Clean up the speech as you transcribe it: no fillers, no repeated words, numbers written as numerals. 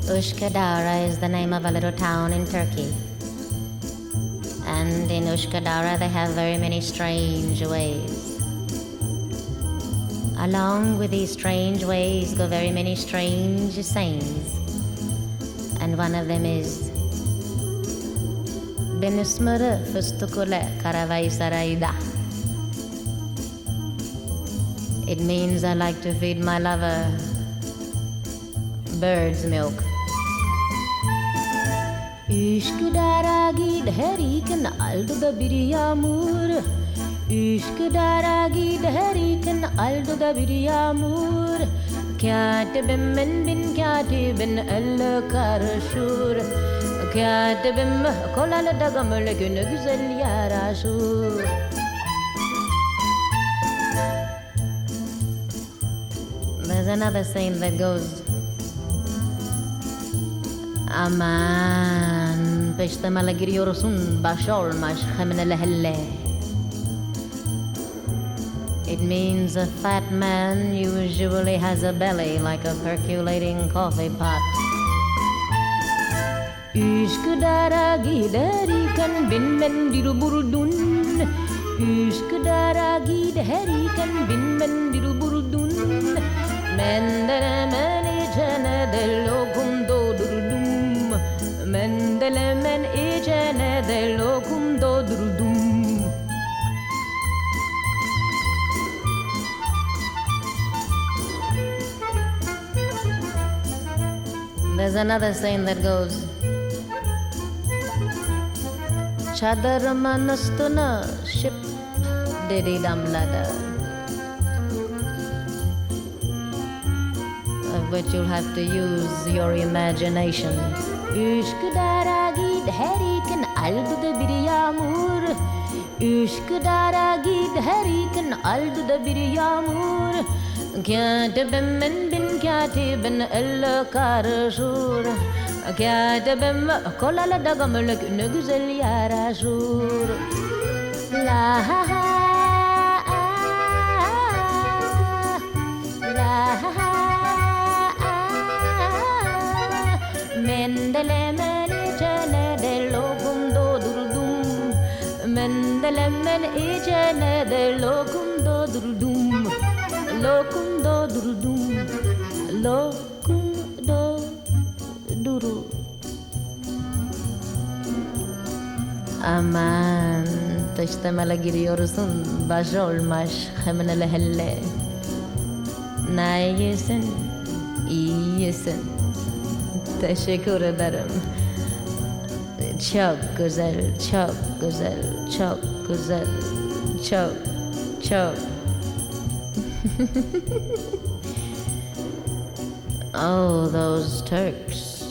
Ushkadara is the name of a little town in Turkey. And in Ushkadara they have very many strange ways. Along with these strange ways go very many strange sayings. And one of them is Benismara fustukule karavai saraida. It means I like to feed my lover bird's milk. Üsküdar'a heriken aldo da bir yağmur. Üsküdar'a heriken aldo da bir yağmur. Katibim bin katibin elle karışır. Katibim kolalı da gamlı günü güzel yaraşır. There's another saying that goes Aman peştemele giriyorsun baş olmaz hemenele helle. It means a fat man usually has a belly like a percolating coffee pot. Üsküdar'a giderken binmen bir burdun. Üsküdar'a giderken binmen bir burdun. Mendelemen içene de lokum doldurdum. Mendelemen içene de lokum doldurdum. There's another saying that goes Çadırımın üstüne şıp dedi damladı. Of which you'll have to use your imagination. Üsküdar'a giderken aldı da bir yağmur. Üsküdar'a giderken aldı da bir yağmur. Katibim bin katibin elle karışır. Katibim kolalı da gamlı günü güzel yaraşır. La ha ha la ha Mendelemen içene de lokum doldurdum. Mendelemen içene de lokum doldurdum. Lokum doldurdum. Lokum doldurdum. Aman peştemele giriyorsun baş olmaz hemenele helle. Ne yesin? İyi yesin. Teşekkür ederim. Çok güzel, çok güzel, çok güzel, çok. Oh, those Turks.